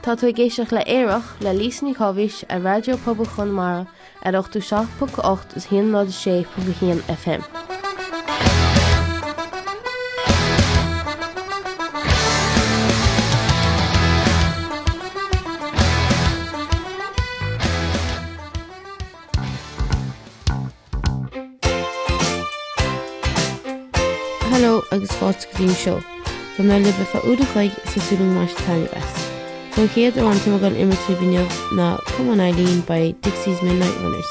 Tá tú géisteach le éireach le lísní chohís a Radio Pobl Chonamara ar 87.8 is 106.1 FM. Hello agus fásta go dtíon seo. Go mé le befa úda chuig sa súling mar táine bheits. So chéad ar an tú gan imimetí bíneamh na Come On Eileen by Dixie's Midnight Runners.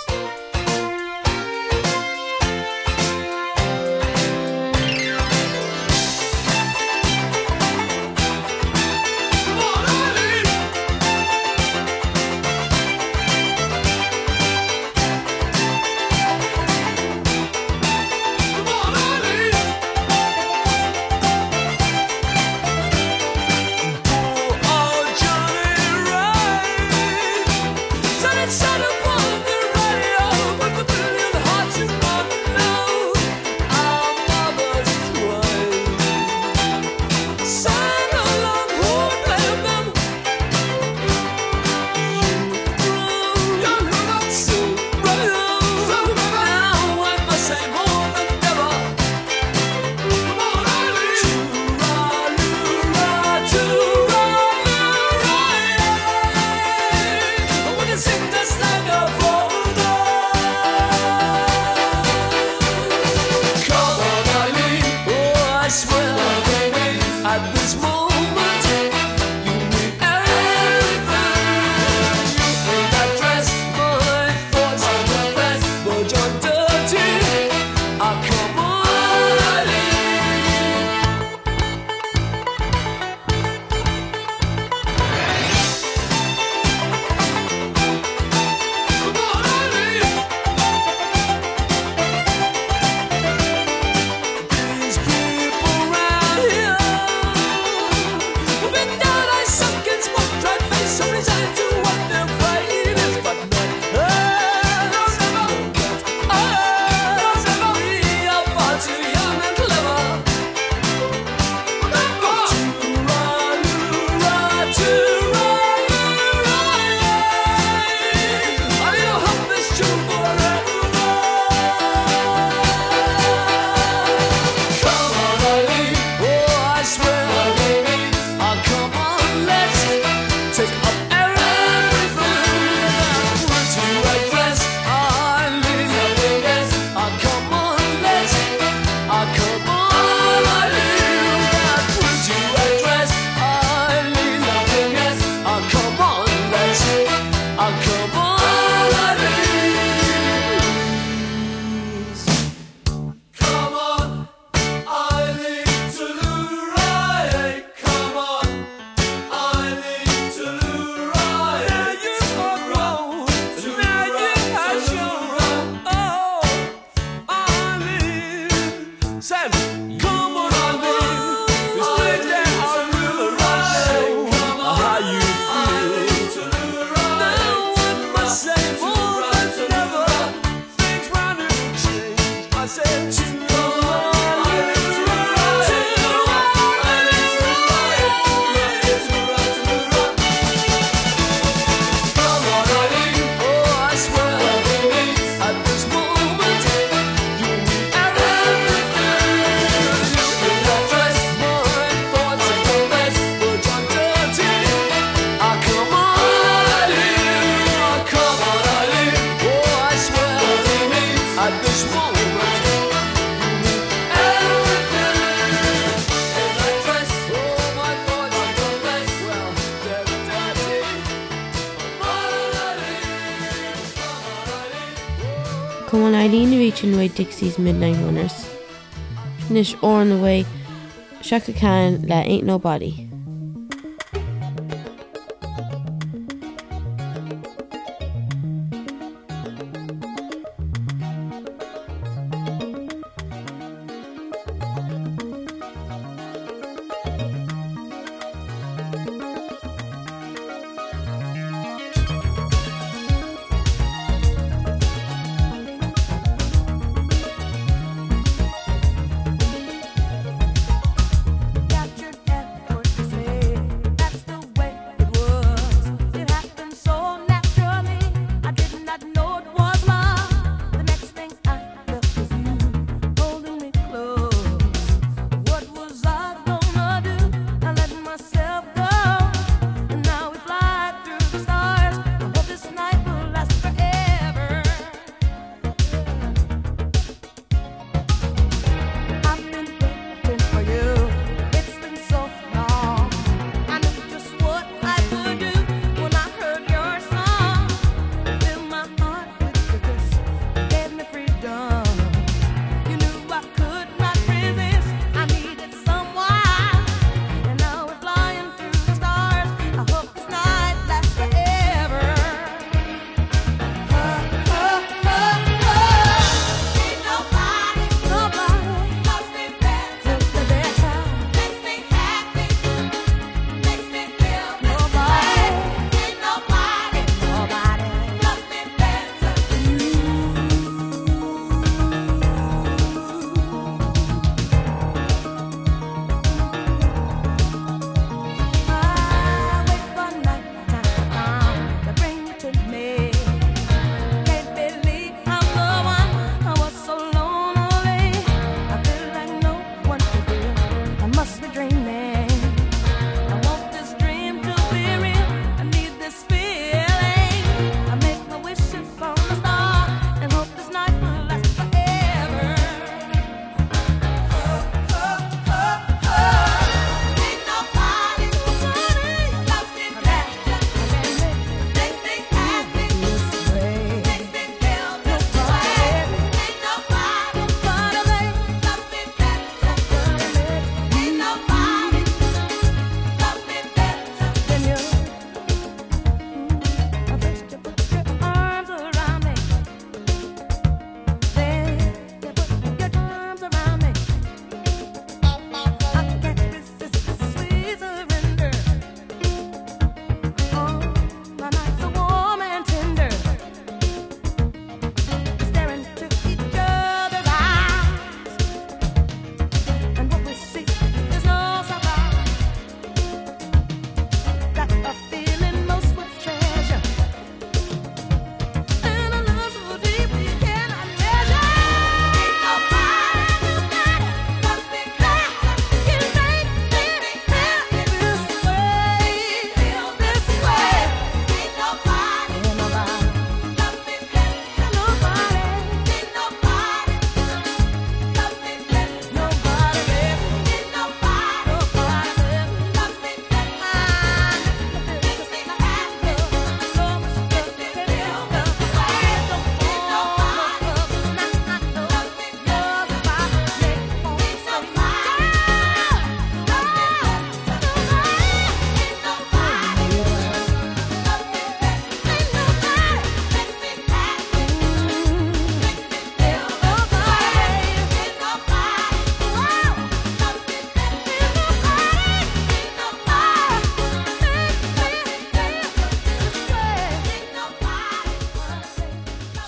Come On Eileen reaching way Dixie's Midnight Runners. Nish or on the way Shaka Khan la Ain't Nobody.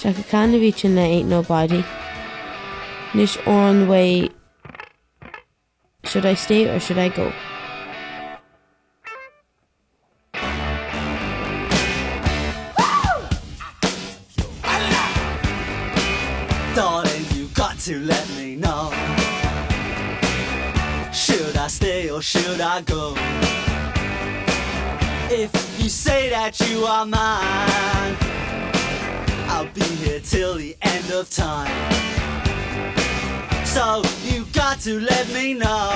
Seach a canna bhí sin le ain't nobody. Nis on way, should I stay or should I go? Darling, you got to let me know. Should I stay or should I go? If you say that you are mine, I'll be here till the end of time. So you got to let me know.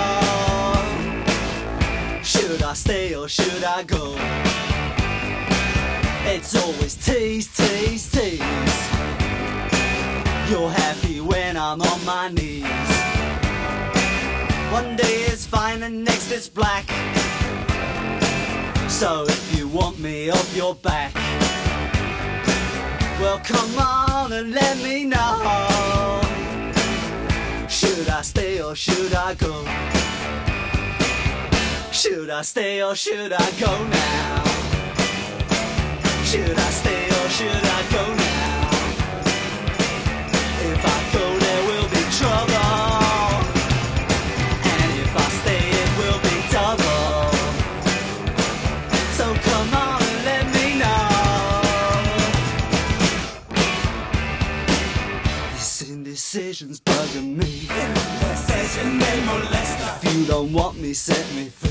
Should I stay or should I go? It's always tease, tease, tease. You're happy when I'm on my knees. One day is fine and next is black. So if you want me off your back, well come on and let me know. Should I stay or should I go? Should I stay or should I go now? Should I stay or should I go now? If I go there will be trouble, and if I stay it will be double. So come on and let me know. This indecision's bugging me. If you don't want me, set me free.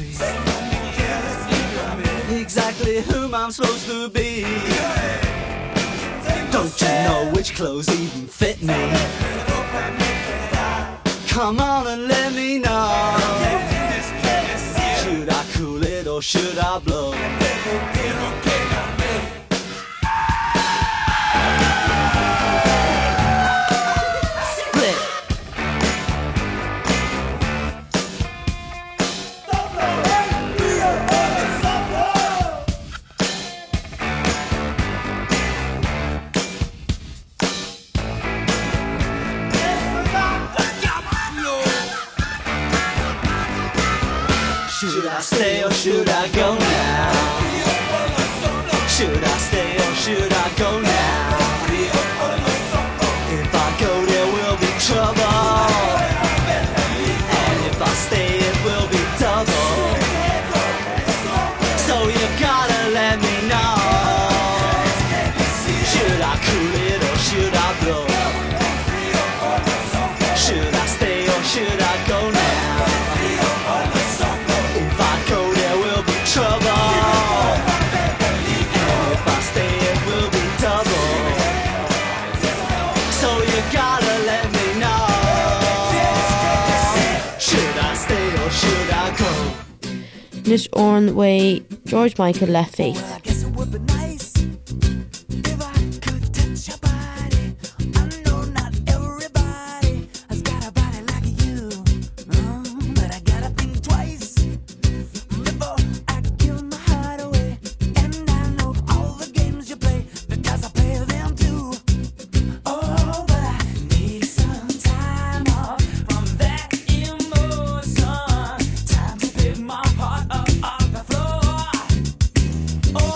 Exactly whom I'm supposed to be. Don't you know which clothes even fit me? Come on and let me know. Should I cool it or should I blow? Should I stay or should I go now? Should I stay or should I go now? If I go there will be trouble, and if I stay it will be double. So you gotta let me know. Should I cool it or should I blow? Should I stay or should I go now? Trouble, and if I stay it will be double. So you gotta let me know. Should I stay or should I go? Nis on way, George Michael left Faith. Oh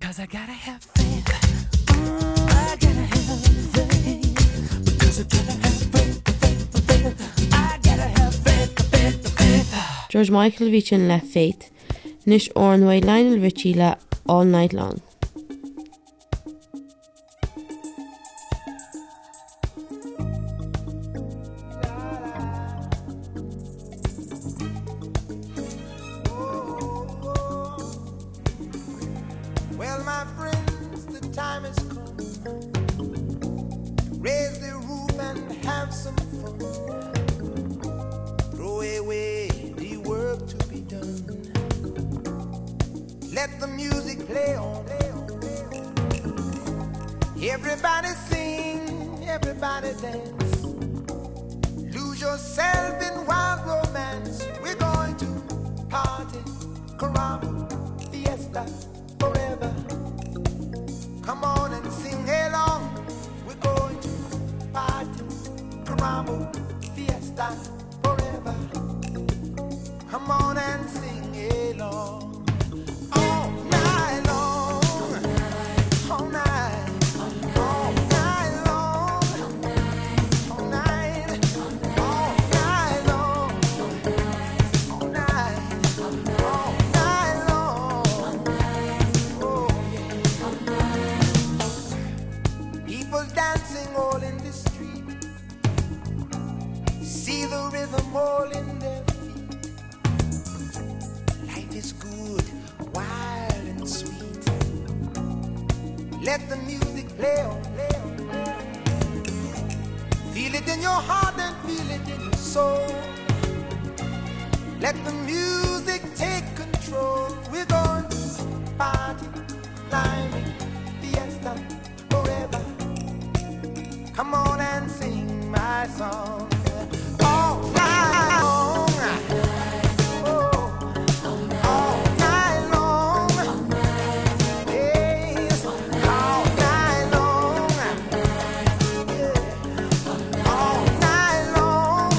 because I gotta have faith. I gotta have faith because I gotta have faith. I gotta have faith. George Michael bhí sin le Faith, Nish Ornway Lionel Richie le All Night Long. Well, my friends, the time has come. Raise the roof and have some fun. Throw away the work to be done. Let the music play on. Everybody sing, everybody dance. Lose yourself in wild romance. We're going to party, caramba, fiesta, forever. Come on and sing along. We're going to party, caramba, fiesta, forever. Come on and sing along. All night long, all night, all night long, all night, all night long, all night, all night long. Oh yeah. People dancing all in the street. See the rhythm all in their feet. Life is good, wild and sweet. Let the music play on. Feel it in your heart and feel it in your soul. Let the music take control. We're going to party, climbing, fiesta, forever. Come on and sing my song. All night long. Oh, all night long. Yes, all night long. Yeah, all night long.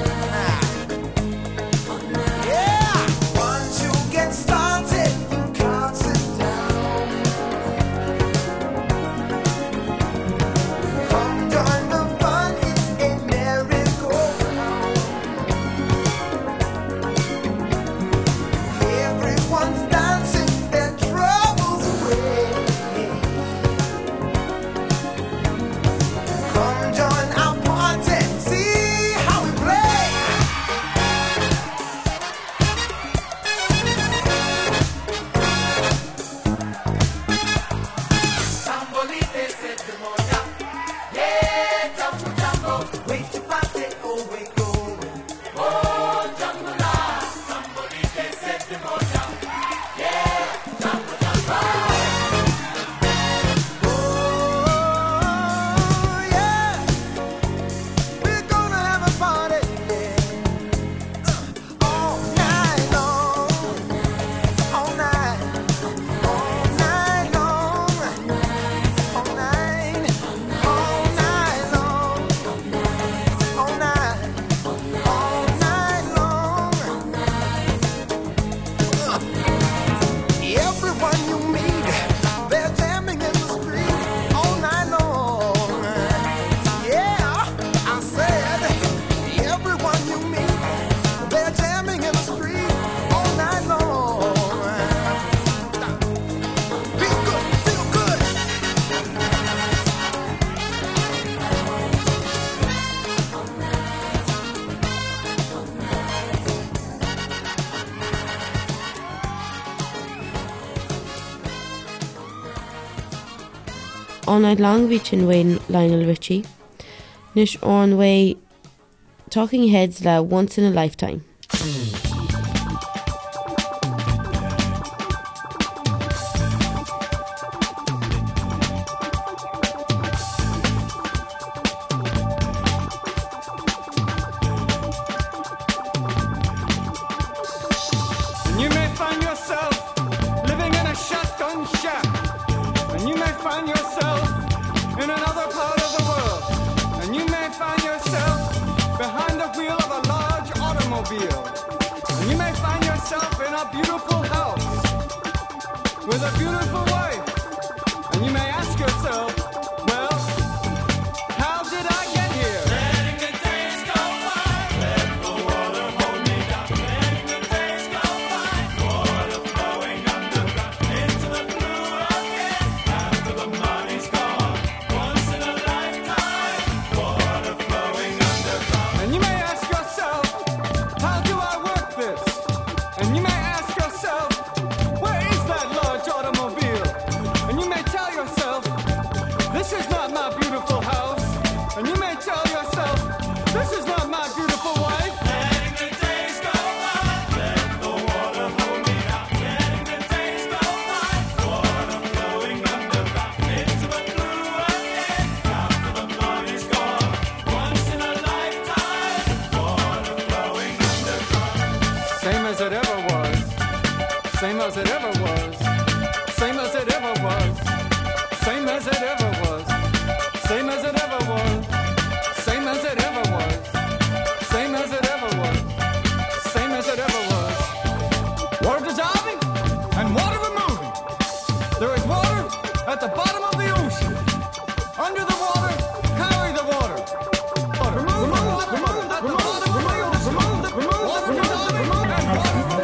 Yeah, once you get started, you can't sit down. Come join the fun, it's a merry-go-round. Everyone's dancing their troubles away. Come join our party, see how we play. Sambolite se te moja, yeah, jumbo jumbo, wait to party, oh we going, oh jumbo la, sambolite se te moja, yeah, jumbo jumbo, oh yeah, we're gonna have a party, yeah, all night long, all night, all night long. All night, all night long, all night, all night long. Everyone you meet, they're jamming in the street all night long. Yeah, I said, everyone you meet, they're jamming in the street all night long. Feel good, feel good. All Night Long bhí sin Wayne Lionel Richie, Nish Ornway Talking Heads le Once in a Lifetime. You may find yourself living in a shotgun shack, and you may find yourself in another part of the world, and you may find yourself behind the wheel of a large automobile, and you may find yourself in a beautiful house with a beautiful wife yourself, well, how did I get here? Letting the days go by, let the water hold me down. Letting the days go by, water flowing underground into the blue again. After the money's gone, once in a lifetime, water flowing underground. And you may ask yourself, how do I work this? And you may ask yourself, where is that large automobile? And you may tell yourself, this is not my beautiful house. And you may tell yourself, this is not my beautiful wife. Letting the days go by, let the water hold me down. Letting the days go by, water flowing underground into the blue again. After the money's gone, once in a lifetime, water flowing underground. Same as it ever was. Same as it ever was. Same as it ever was. Same as it ever was. Same as it ever was. Same as it ever was. Same as it ever was. Same as it ever was. Water dissolving and water removing. There is water at the bottom of the ocean. Under the water, carry the water. Remove the water at the bottom of the ocean. Water dissolving and water removing.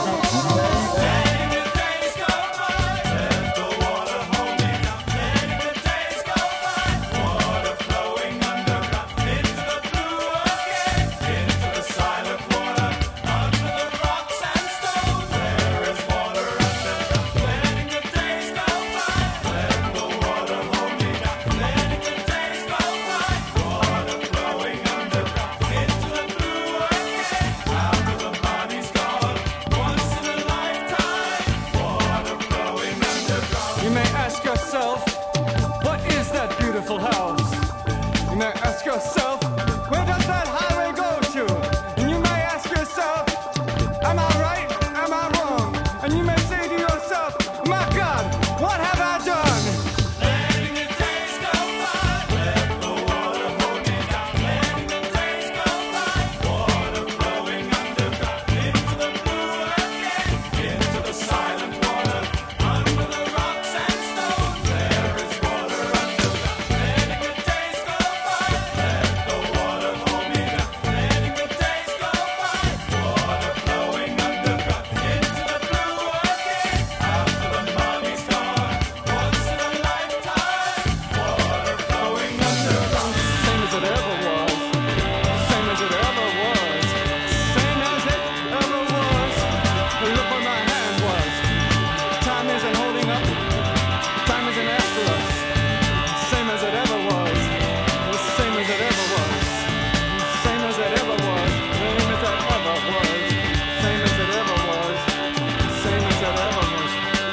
Letting the days go by, let the water hold me down. Letting the days go by, water flowing underground into the blue again, into the silent water, under the rocks and stones. There is water underground. Letting the days go by, let the water hold me down. Letting the days go by, water flowing underground into the blue again. After the body's gone, once in a lifetime, water flowing underground. You may ask yourself, what is that beautiful house? You may ask yourself, where does that highway go to? And you may ask yourself, am I right? Am I wrong? And you may say to yourself, my God, what have I done? Letting the days go by, let the water hold me down. Letting the days go by, water flowing underground into the blue again, into the silent water, under the rocks and stones. There is water underground. Letting the days go by, let the water hold me down. Letting the days go by, water flowing underground into the blue again. After the money's gone, once in a lifetime, water flowing underground. Same as it ever was. Same as it ever was. Same as it ever was. Look where my hand was. Time isn't holding up. Time isn't after us. Same as it ever was. Same as it ever was. Same as it ever was. Same as it ever was. Same as it ever was. Same as it ever was.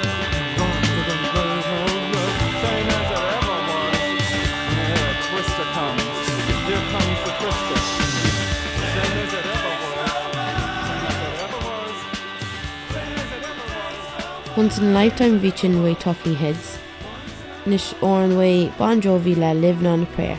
Same as it ever was. And here a twister comes. Here comes the twister. Same as it ever was. Same as it ever was. Same as it ever was. Once in a lifetime reaching way talking heads. Nish Oran way Bon Jovi la living on a prayer.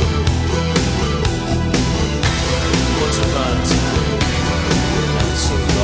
Once upon a time, not so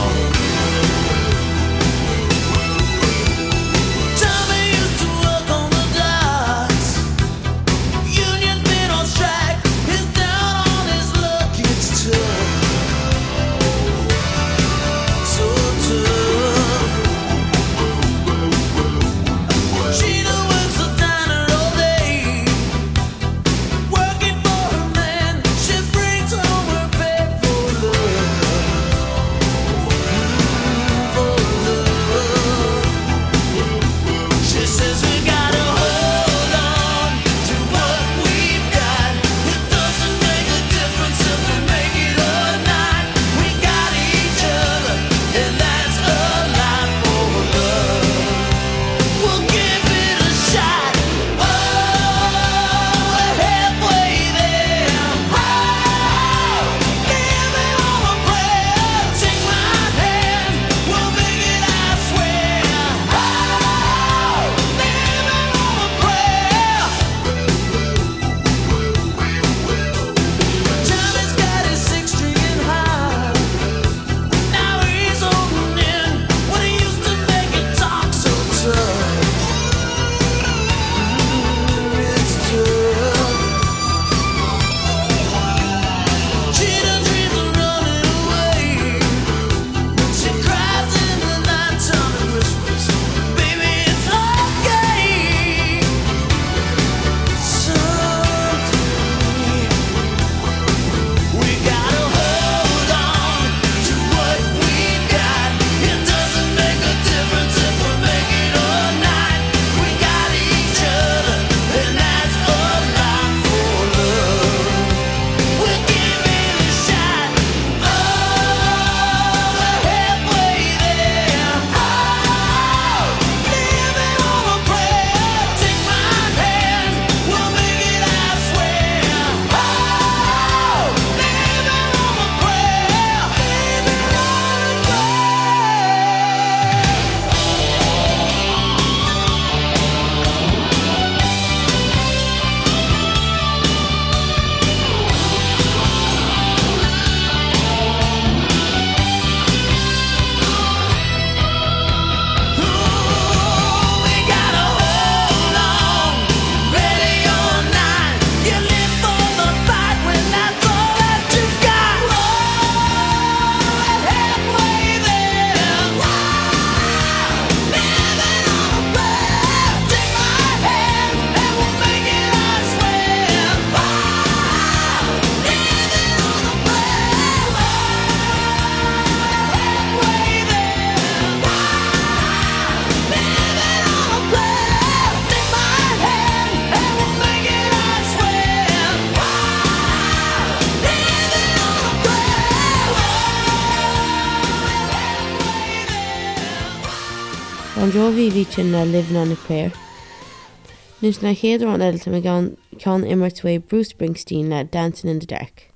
Bon Jovi bhí sin na Living on a Prayer. Nus na chéidir an eilta me gan ceann immert way Bruce Springsteen na Dancing in the Dark.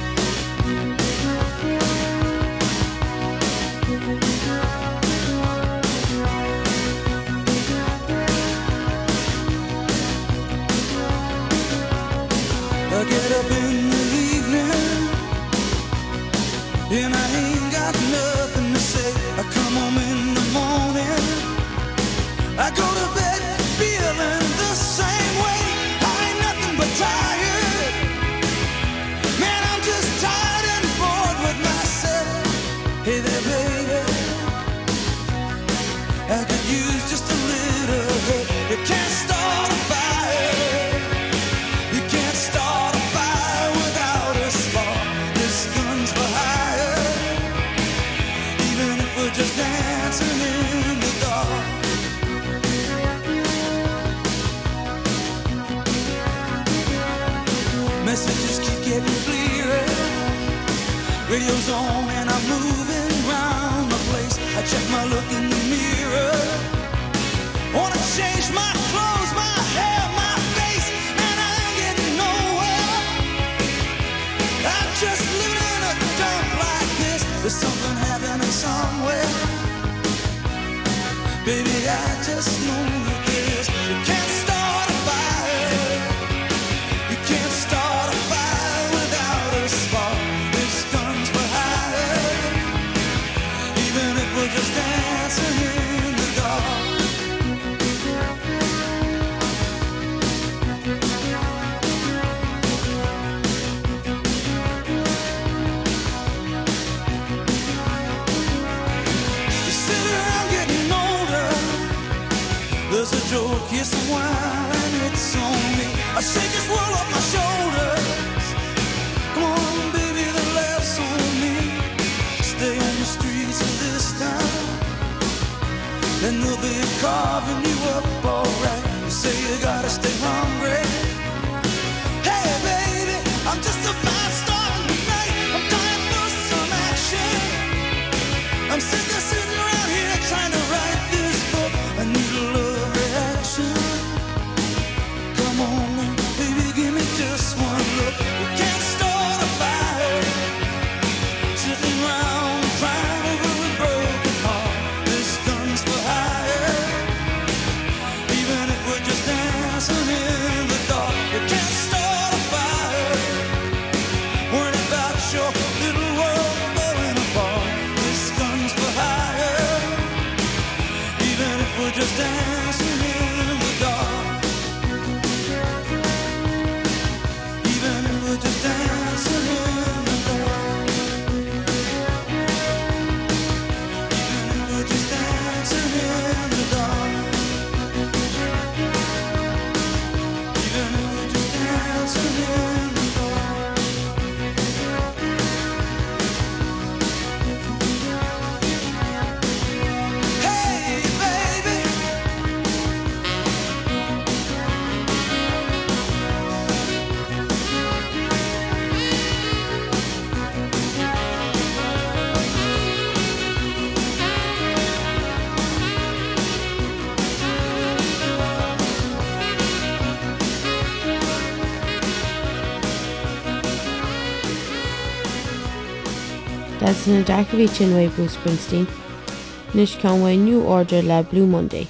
I get up in the evening and I ain't got nothing to say. I come home in the morning, I go to bed feeling the same way. I ain't nothing but tired. Man, I'm just tired and bored with myself. Hey there, baby, I could use just a little help. You can't start a fire. You can't start a fire without a spark. This gun's for hire. Even if we're just dancing in the dark. Messages keep getting clearer. Radio's on and I'm moving around the place. I check my look in the mirror. Wanna change my clothes, my hair, my face, and I ain't getting nowhere. I'm just living in a dump like this. There's something happening somewhere. Baby, I just know this. You can't start a fire. You can't start a fire without a spark. This gun's for hire. Even if we're just dancing in the dark. You sit around getting older. There's a joke, yes, a while, and it's on me. I shake this world off my shoulders. Come on, baby, the laughs on me. Stay on the streets of this town, and they'll be carving you up alright. You say you gotta stay hungry. Hey, baby, I'm just a fast star tonight. I'm dying for some action. I'm sick of sitting around here trying to write this book. I need a love reaction. Come on, baby, give me just one look. You can't start a fire sitting around crying over a broken heart. This gun's for hire. Even if we're just dancing in the dark. You can't start a fire worrying about your little world falling apart. This gun's for hire. Even if we're just dancing in the dark. Even if we're just dancing in the dark. Even if we're just dancing in the dark. Even if we're just dancing in the dark. Hey, baby. Dancing in the Dark bhí sin way Bruce Springsteen. Nus ceann way New Order le Blue Monday.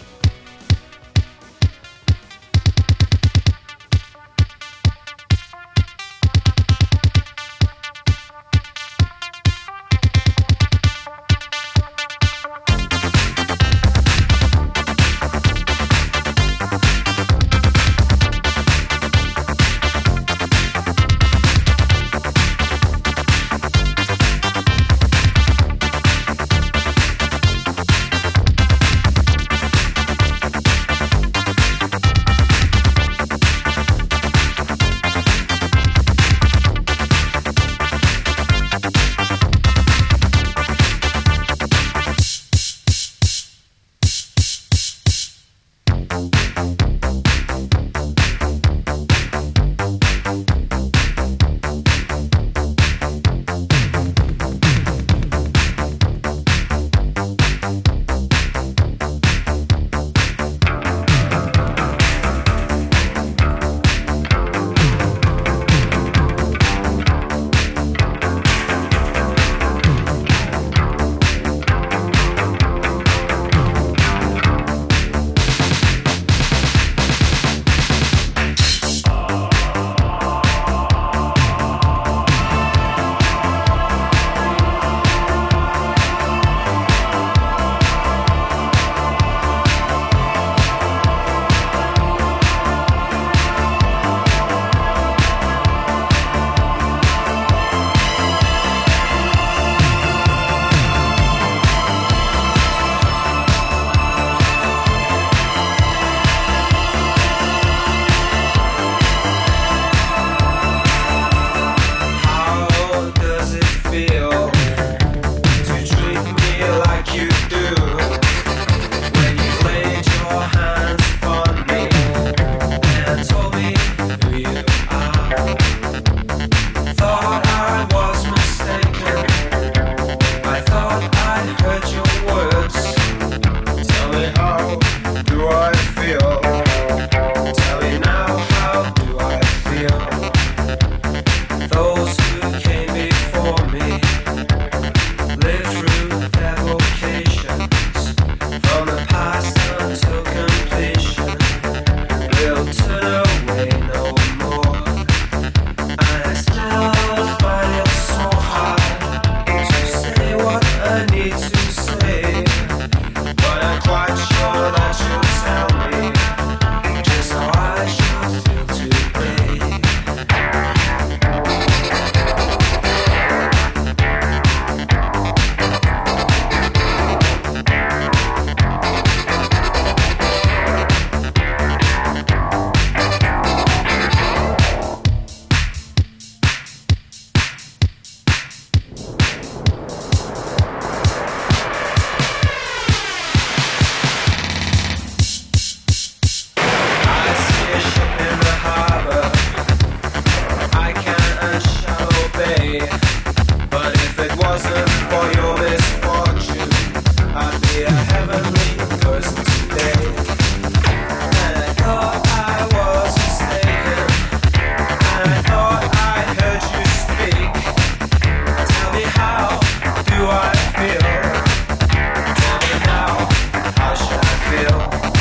But if it wasn't for your misfortune, I'd be a heavenly person today. And I thought I was mistaken, and I thought I heard you speak. Tell me, how do I feel? Tell me now, how should I feel?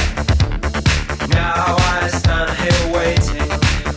Now I stand here waiting.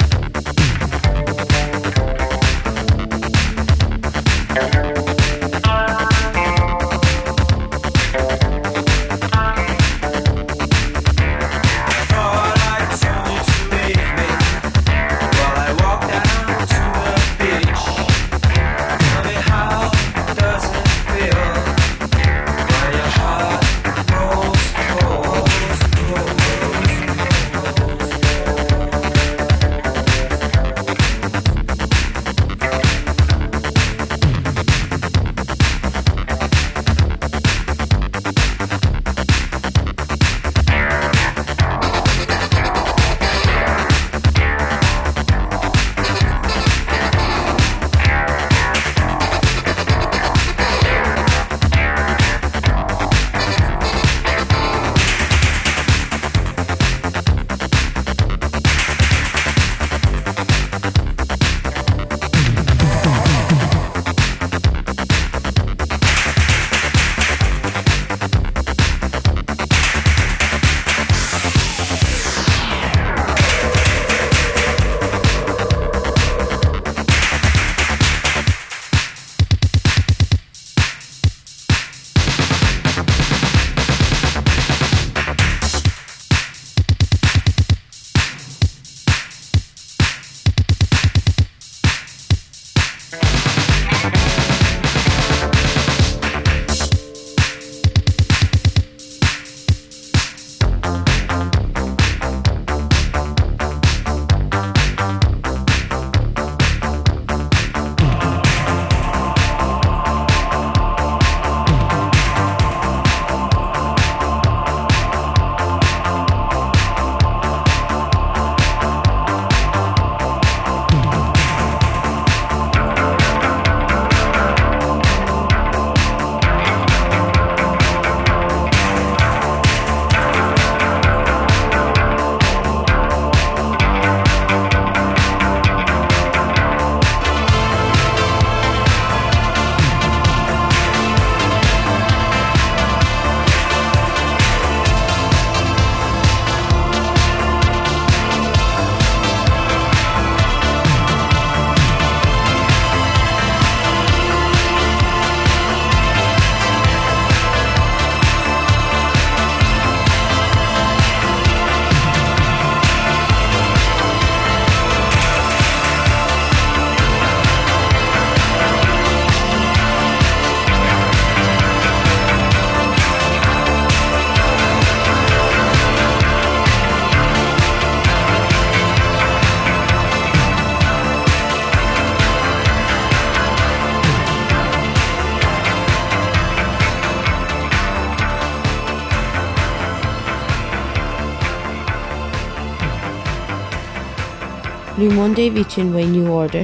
Blue Monday Vichin Way New Order.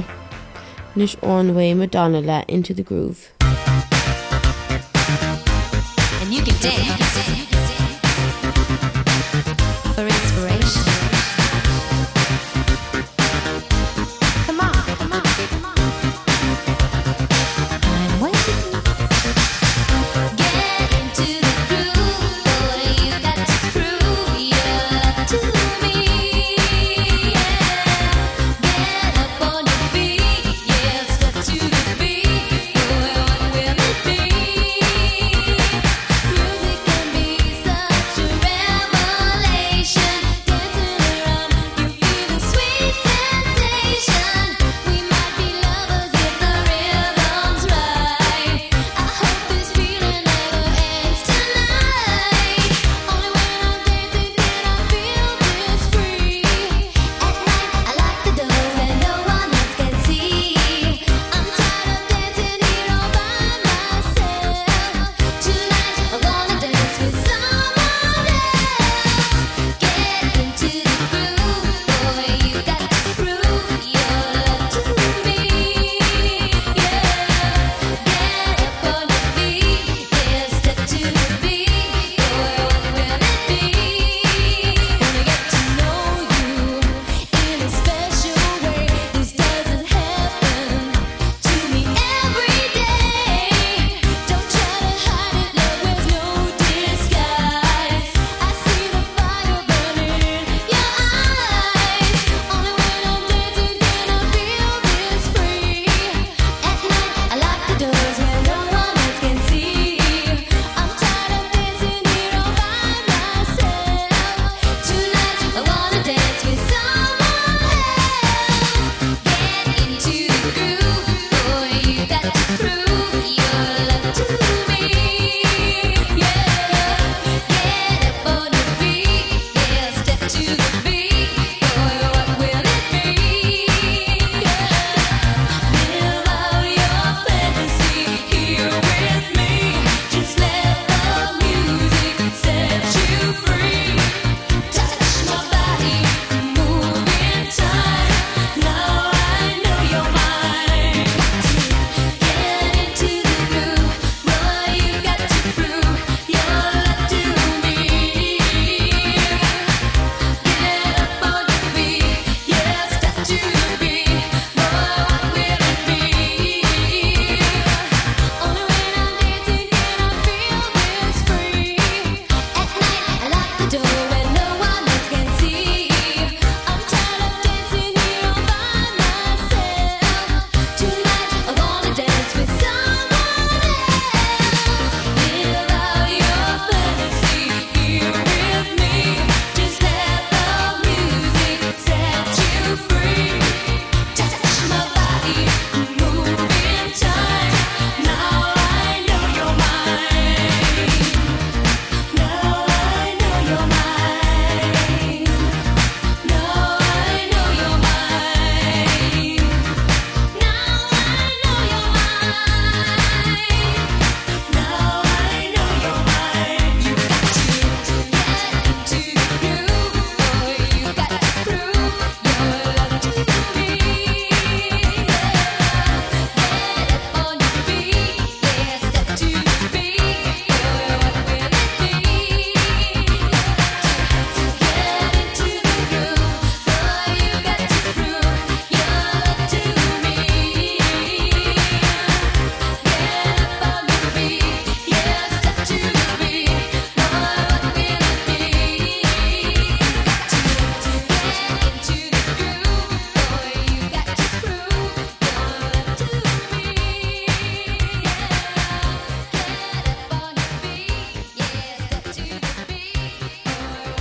Nish on Way Madonna La Into the Groove. And you can dance for inspiration. Come on, come on, come on. I'm waiting. Get into the groove, boy. You got to prove your love to me. Get up on your feet, yeah. Step to the beat, boy. What will it be? Music and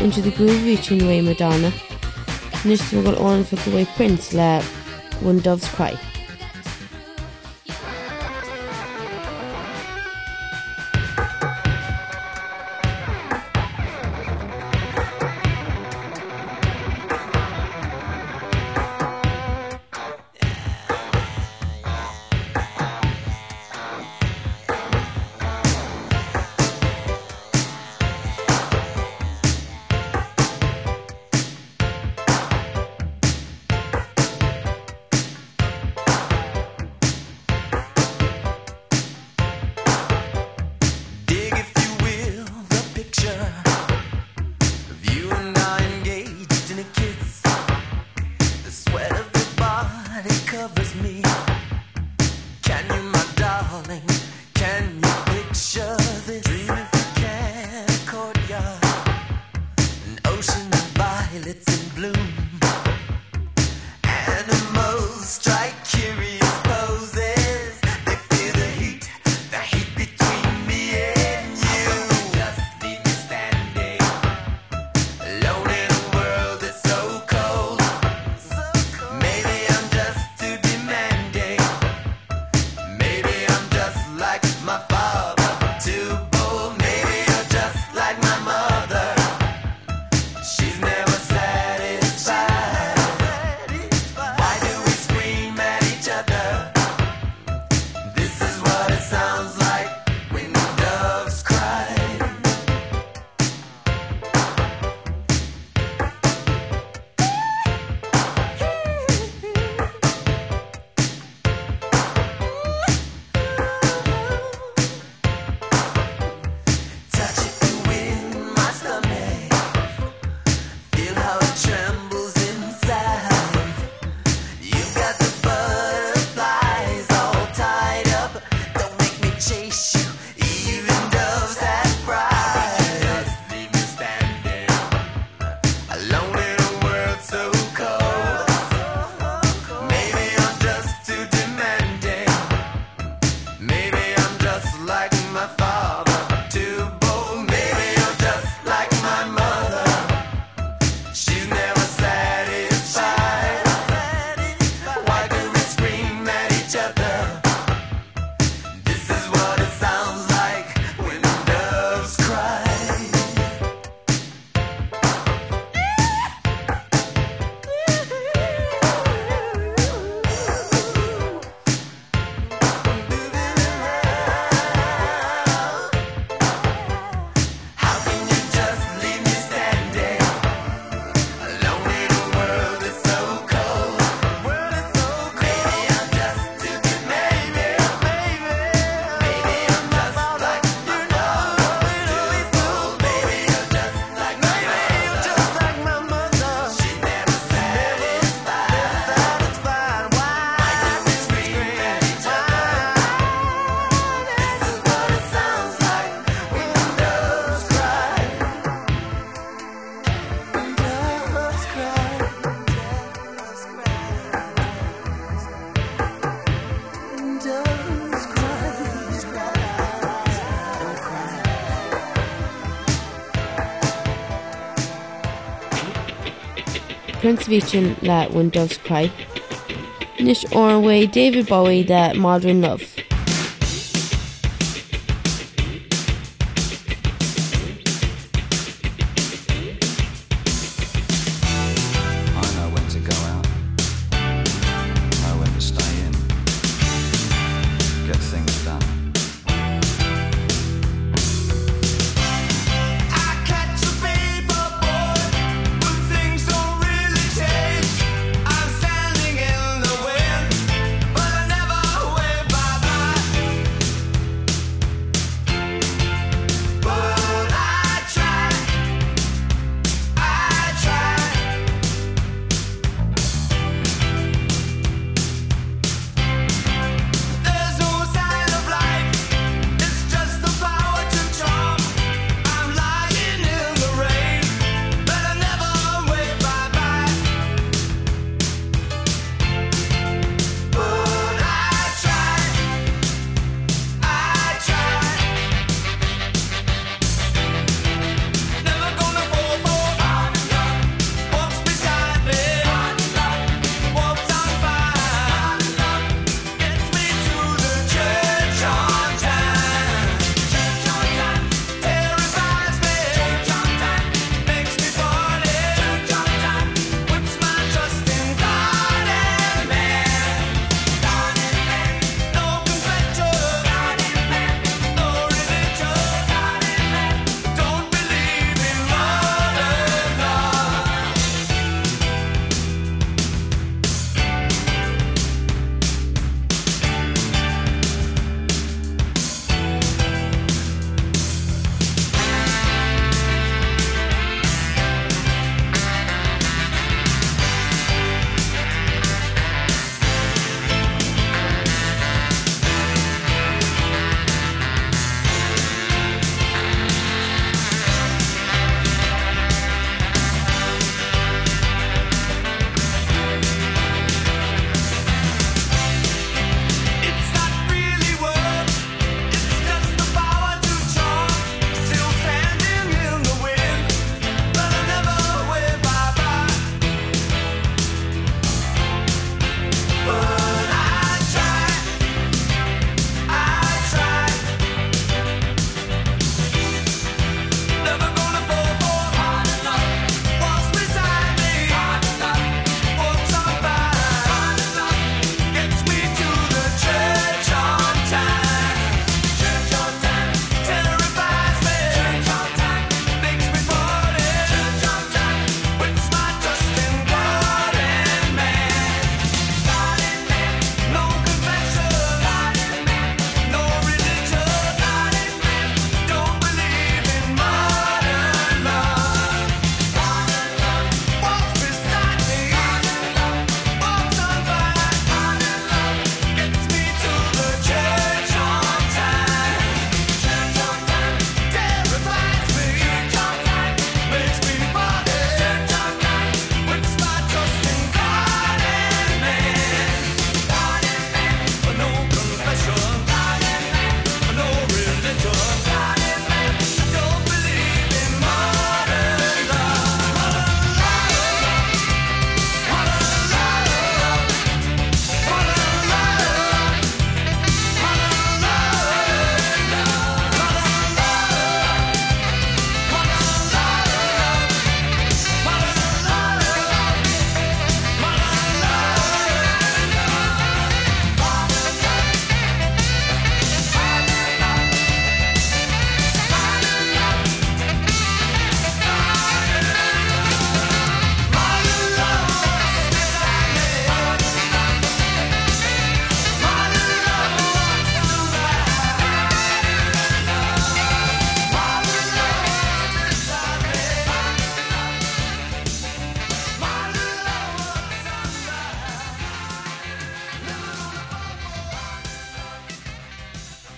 into the groovy tune way Madonna. Nis tu go on for the way Prince le When Doves Cry. Dig, if you will, the picture of you and I engaged in a kiss. The sweat of your body covers me. Can you, my darling, can you picture this? Dream if you can, a courtyard, an ocean of violets in bloom. Animals strike curious poses. They feel the heat between me and you. Just leave me standing alone in a world that's so cold. Maybe I'm just too demanding. Maybe I'm just like my father, too bold. Maybe you're just like my mother. She's never satisfied. Why do we scream at each other? This is what it sounds like when doves cry. Touch it in my stomach. Feel how it trembles inside. You've got the butterflies all tied up. Don't make me chase you. Even doves have pride. Just leave me standing alone in a world so cold. Maybe I'm just too demanding. Maybe I'm just like my father, too bold. Maybe you're just like my mother. She's never satisfied. Why do we scream at each other? This is what it sounds like when doves cry. How can you just leave me standing alone in a world that's so cold? Maybe I'm just too demanding. Maybe I'm just like my father, too bold. Maybe you're just like my mother. She's never satisfied. Why do we scream at each other? This is what it sounds like when doves cry. When doves cry. When doves cry. Don't cry. Prince Vichin le When Doves Cry. Nis or way David Bowie the Modern Love. I know when to go out, know when to stay in, get things done. I catch a paper boy when things don't really change. I'm standing in the wind, but I never wave my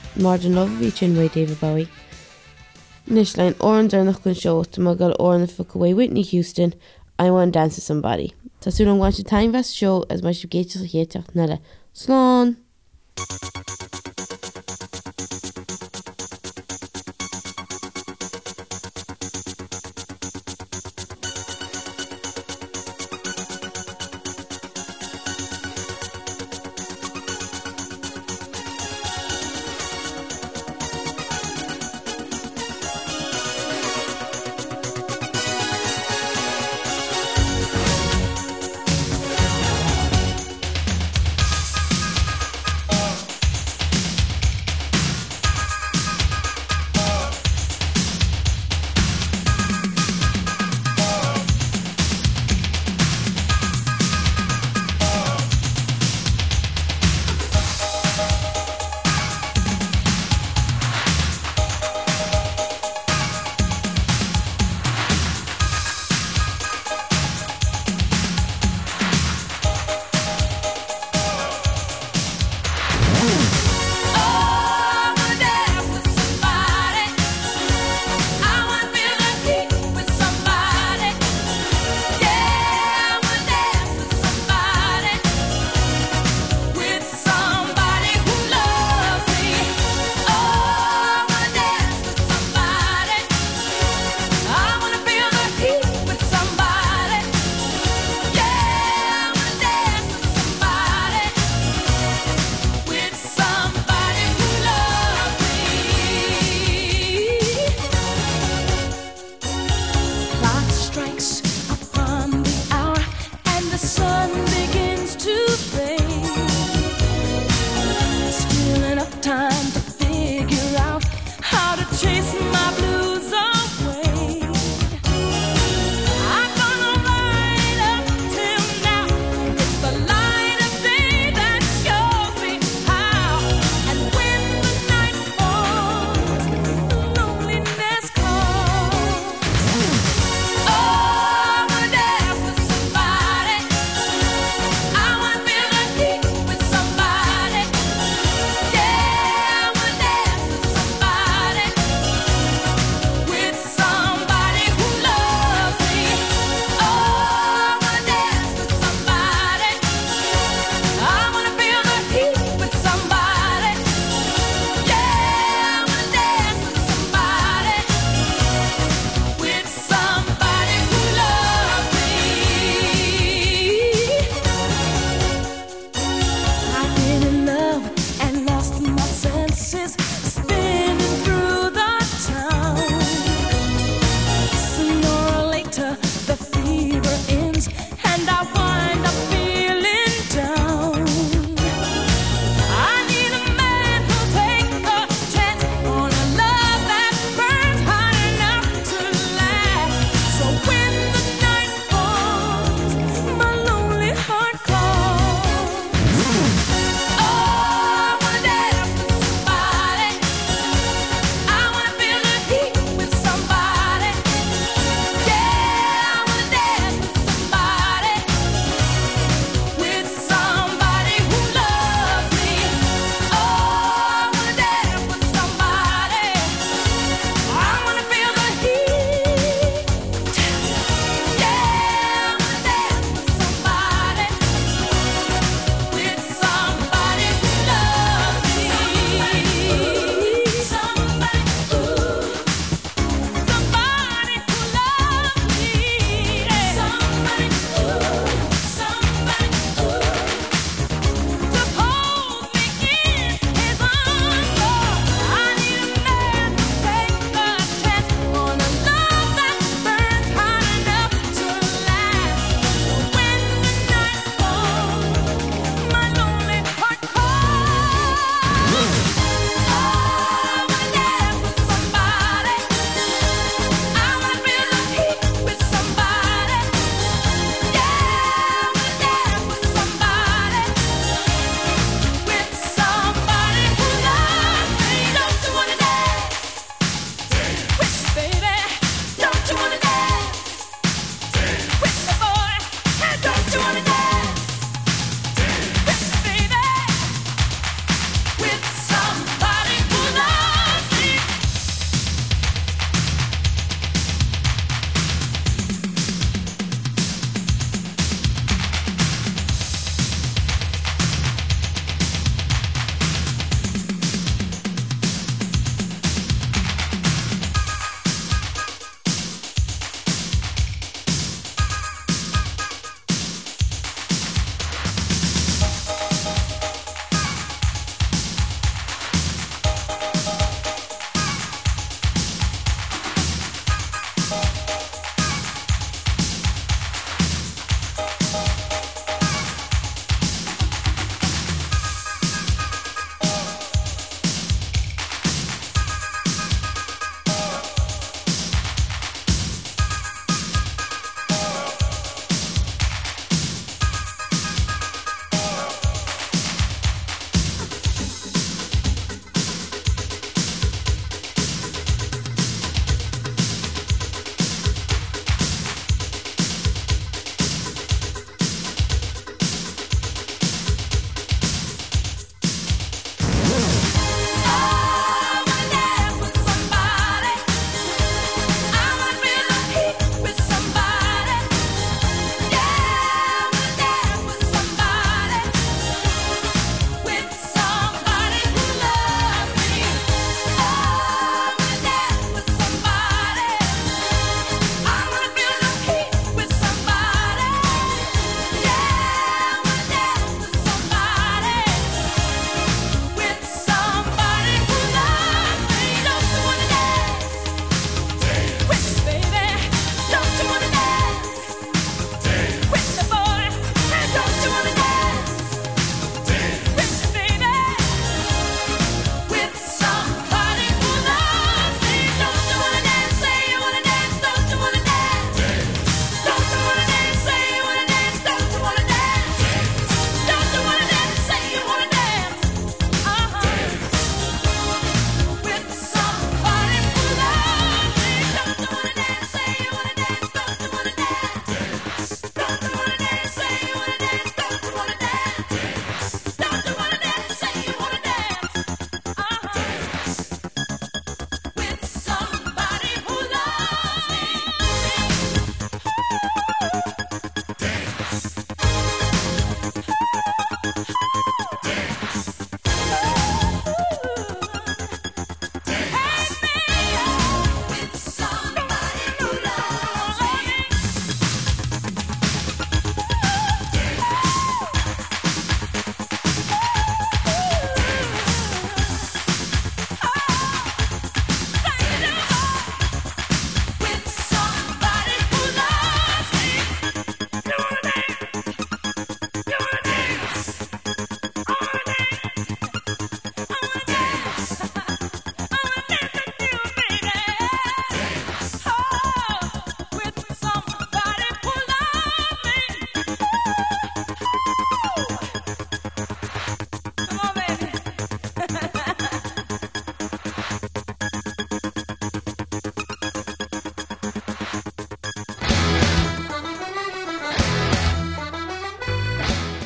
Martin Love bhí sin way David Bowie. Nis lein oran darnach gon show to magal oran for away Whitney Houston, I Want to Dance with Somebody. Tasún an want time vest show as much of gates of héteach nelle. Slán!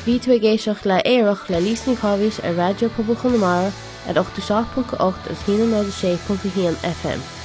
Bhí tú ag éisteach le éireach le lísní cábhis ar Radio Pobl Chonamara at 87.8 as 106.1 FM.